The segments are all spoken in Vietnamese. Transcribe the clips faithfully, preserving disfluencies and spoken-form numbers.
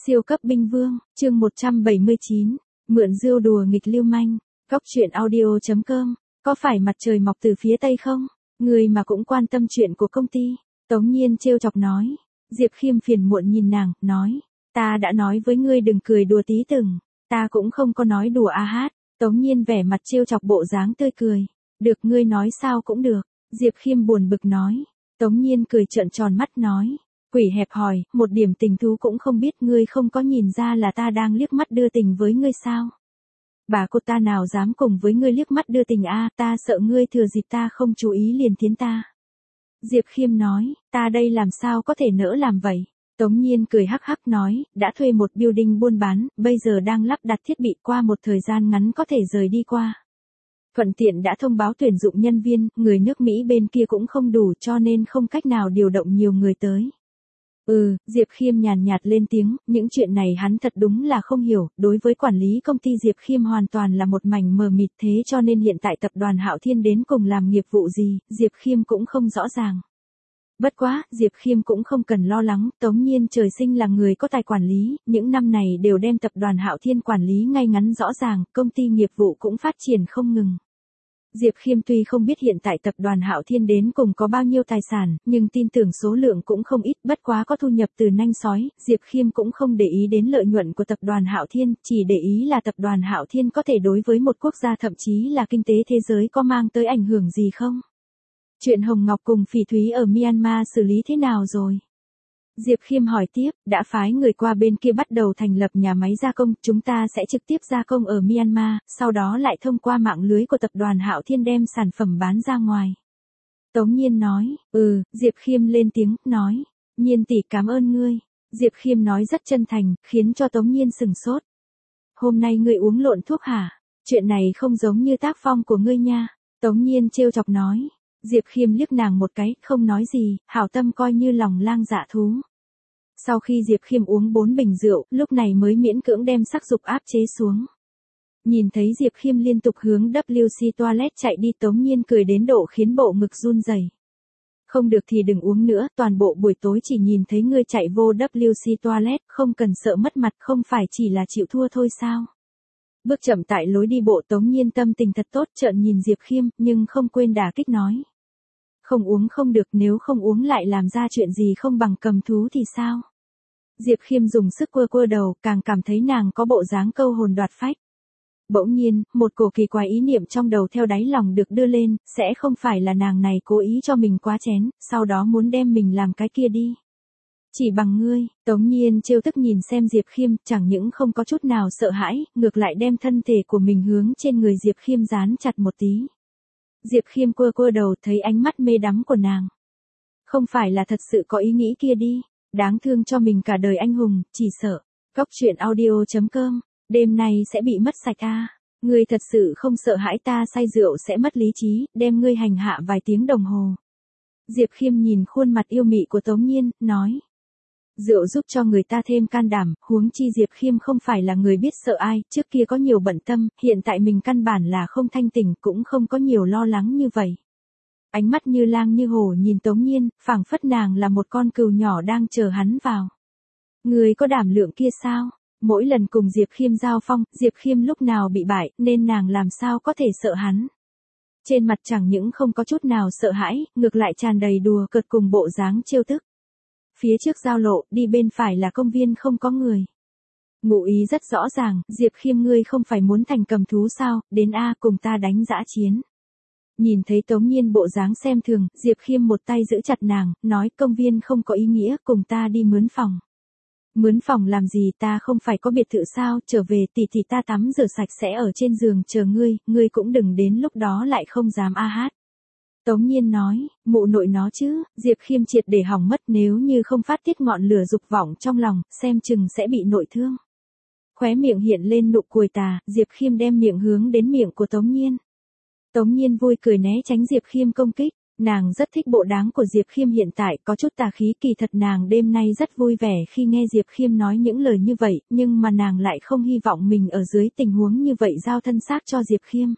Siêu cấp binh vương, chương một trăm bảy mươi chín, mượn rượu đùa nghịch lưu manh, góc truyện audio chấm com, có phải mặt trời mọc từ phía tây không? Người mà cũng quan tâm chuyện của công ty, Tống Nhiên trêu chọc nói. Diệp Khiêm phiền muộn nhìn nàng, nói, ta đã nói với ngươi đừng cười đùa tí từng, ta cũng không có nói đùa a hát. Tống Nhiên vẻ mặt trêu chọc bộ dáng tươi cười, được ngươi nói sao cũng được. Diệp Khiêm buồn bực nói. Tống Nhiên cười trợn tròn mắt nói, quỷ hẹp hòi, một điểm tình thú cũng không biết, ngươi không có nhìn ra là ta đang liếc mắt đưa tình với ngươi sao? Bà cô ta nào dám cùng với ngươi liếc mắt đưa tình a, ta sợ ngươi thừa dịp ta không chú ý liền thiến ta. Diệp Khiêm nói, ta đây làm sao có thể nỡ làm vậy? Tống Nhiên cười hắc hắc nói, đã thuê một building buôn bán, bây giờ đang lắp đặt thiết bị, qua một thời gian ngắn có thể rời đi qua. Thuận tiện đã thông báo tuyển dụng nhân viên, người nước Mỹ bên kia cũng không đủ cho nên không cách nào điều động nhiều người tới. Ừ, Diệp Khiêm nhàn nhạt lên tiếng, những chuyện này hắn thật đúng là không hiểu, đối với quản lý công ty Diệp Khiêm hoàn toàn là một mảnh mờ mịt, thế cho nên hiện tại tập đoàn Hạo Thiên đến cùng làm nghiệp vụ gì, Diệp Khiêm cũng không rõ ràng. Bất quá, Diệp Khiêm cũng không cần lo lắng, Tống Nhiên trời sinh là người có tài quản lý, những năm này đều đem tập đoàn Hạo Thiên quản lý ngay ngắn rõ ràng, công ty nghiệp vụ cũng phát triển không ngừng. Diệp Khiêm tuy không biết hiện tại tập đoàn Hạo Thiên đến cùng có bao nhiêu tài sản, nhưng tin tưởng số lượng cũng không ít, bất quá có thu nhập từ nanh sói, Diệp Khiêm cũng không để ý đến lợi nhuận của tập đoàn Hạo Thiên, chỉ để ý là tập đoàn Hạo Thiên có thể đối với một quốc gia thậm chí là kinh tế thế giới có mang tới ảnh hưởng gì không? Chuyện Hồng Ngọc cùng Phỉ Thúy ở Myanmar xử lý thế nào rồi? Diệp Khiêm hỏi tiếp, đã phái người qua bên kia bắt đầu thành lập nhà máy gia công, chúng ta sẽ trực tiếp gia công ở Myanmar, sau đó lại thông qua mạng lưới của tập đoàn Hạo Thiên đem sản phẩm bán ra ngoài. Tống Nhiên nói, ừ, Diệp Khiêm lên tiếng, nói, Nhiên tỷ cảm ơn ngươi. Diệp Khiêm nói rất chân thành, khiến cho Tống Nhiên sừng sốt. Hôm nay ngươi uống lộn thuốc hả? Chuyện này không giống như tác phong của ngươi nha. Tống Nhiên trêu chọc nói. Diệp Khiêm liếc nàng một cái, không nói gì, hảo tâm coi như lòng lang dạ thú. Sau khi Diệp Khiêm uống bốn bình rượu, lúc này mới miễn cưỡng đem sắc dục áp chế xuống. Nhìn thấy Diệp Khiêm liên tục hướng vê xê toilet chạy đi, Tống Nhiên cười đến độ khiến bộ ngực run rẩy. Không được thì đừng uống nữa, toàn bộ buổi tối chỉ nhìn thấy ngươi chạy vô vê xê toilet, không cần sợ mất mặt, không phải chỉ là chịu thua thôi sao? Bước chậm tại lối đi bộ, Tống Nhiên tâm tình thật tốt, trợn nhìn Diệp Khiêm, nhưng không quên đả kích nói. Không uống không được, nếu không uống lại làm ra chuyện gì không bằng cầm thú thì sao? Diệp Khiêm dùng sức quơ quơ đầu, càng cảm thấy nàng có bộ dáng câu hồn đoạt phách. Bỗng nhiên, một cổ kỳ quái ý niệm trong đầu theo đáy lòng được đưa lên, sẽ không phải là nàng này cố ý cho mình quá chén, sau đó muốn đem mình làm cái kia đi. Chỉ bằng ngươi, Tống Nhiên trêu tức nhìn xem Diệp Khiêm, chẳng những không có chút nào sợ hãi, ngược lại đem thân thể của mình hướng trên người Diệp Khiêm dán chặt một tí. Diệp Khiêm quơ quơ đầu, thấy ánh mắt mê đắm của nàng. Không phải là thật sự có ý nghĩ kia đi, đáng thương cho mình cả đời anh hùng, chỉ sợ. Góc truyện audio chấm com, đêm nay sẽ bị mất sạch a. Ngươi thật sự không sợ hãi ta say rượu sẽ mất lý trí, đem ngươi hành hạ vài tiếng đồng hồ. Diệp Khiêm nhìn khuôn mặt yêu mị của Tống Nhiên, nói. Rượu giúp cho người ta thêm can đảm, huống chi Diệp Khiêm không phải là người biết sợ ai, trước kia có nhiều bận tâm, hiện tại mình căn bản là không thanh tỉnh, cũng không có nhiều lo lắng như vậy. Ánh mắt như lang như hổ nhìn Tống Nhiên, phảng phất nàng là một con cừu nhỏ đang chờ hắn vào. Người có đảm lượng kia sao? Mỗi lần cùng Diệp Khiêm giao phong, Diệp Khiêm lúc nào bị bại, nên nàng làm sao có thể sợ hắn. Trên mặt chẳng những không có chút nào sợ hãi, ngược lại tràn đầy đùa cợt cùng bộ dáng trêu tức. Phía trước giao lộ, đi bên phải là công viên không có người. Ngụ ý rất rõ ràng, Diệp Khiêm ngươi không phải muốn thành cầm thú sao, đến A cùng ta đánh dã chiến. Nhìn thấy Tống Nhiên bộ dáng xem thường, Diệp Khiêm một tay giữ chặt nàng, nói công viên không có ý nghĩa, cùng ta đi mướn phòng. Mướn phòng làm gì, ta không phải có biệt thự sao, trở về tỷ tỷ ta tắm rửa sạch sẽ ở trên giường chờ ngươi, ngươi cũng đừng đến lúc đó lại không dám a hát. Tống Nhiên nói, mụ nội nó chứ, Diệp Khiêm triệt để hỏng mất, nếu như không phát tiết ngọn lửa dục vọng trong lòng, xem chừng sẽ bị nội thương. Khóe miệng hiện lên nụ cười tà, Diệp Khiêm đem miệng hướng đến miệng của Tống Nhiên. Tống Nhiên vui cười né tránh Diệp Khiêm công kích, nàng rất thích bộ dáng của Diệp Khiêm hiện tại, có chút tà khí, kỳ thật nàng đêm nay rất vui vẻ khi nghe Diệp Khiêm nói những lời như vậy, nhưng mà nàng lại không hy vọng mình ở dưới tình huống như vậy giao thân xác cho Diệp Khiêm.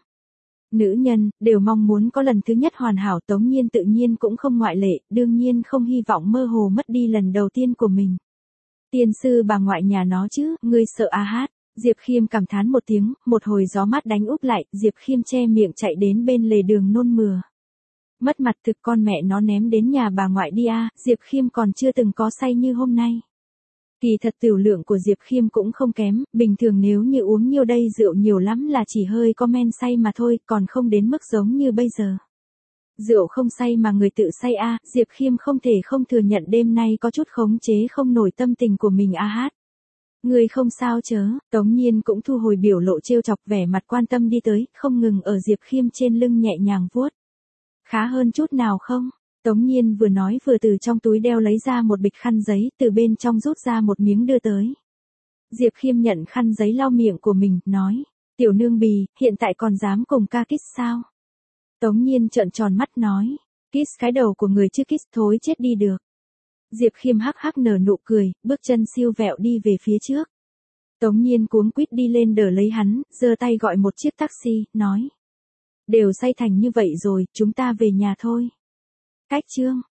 Nữ nhân, đều mong muốn có lần thứ nhất hoàn hảo, Tống Nhiên tự nhiên cũng không ngoại lệ, đương nhiên không hy vọng mơ hồ mất đi lần đầu tiên của mình. Tiên sư bà ngoại nhà nó chứ, ngươi sợ a hát. Diệp Khiêm cảm thán một tiếng, một hồi gió mát đánh úp lại, Diệp Khiêm che miệng chạy đến bên lề đường nôn mửa. Mất mặt thực, con mẹ nó ném đến nhà bà ngoại đi a, Diệp Khiêm còn chưa từng có say như hôm nay. Kỳ thật tiểu lượng của Diệp Khiêm cũng không kém, bình thường nếu như uống nhiều đây rượu nhiều lắm là chỉ hơi có men say mà thôi, còn không đến mức giống như bây giờ. Rượu không say mà người tự say a, Diệp Khiêm không thể không thừa nhận đêm nay có chút khống chế không nổi tâm tình của mình a hát. Người không sao chớ, Tống Nhiên cũng thu hồi biểu lộ trêu chọc, vẻ mặt quan tâm đi tới, không ngừng ở Diệp Khiêm trên lưng nhẹ nhàng vuốt. Khá hơn chút nào không? Tống Nhiên vừa nói vừa từ trong túi đeo lấy ra một bịch khăn giấy, từ bên trong rút ra một miếng đưa tới. Diệp Khiêm nhận khăn giấy lau miệng của mình, nói, tiểu nương bì, hiện tại còn dám cùng ca kiss sao? Tống Nhiên trợn tròn mắt nói, kiss cái đầu của người chứ kiss thối chết đi được. Diệp Khiêm hắc hắc nở nụ cười, bước chân siêu vẹo đi về phía trước. Tống Nhiên cuống quýt đi lên đỡ lấy hắn, giơ tay gọi một chiếc taxi, nói. Đều say thành như vậy rồi, chúng ta về nhà thôi. Cách chương.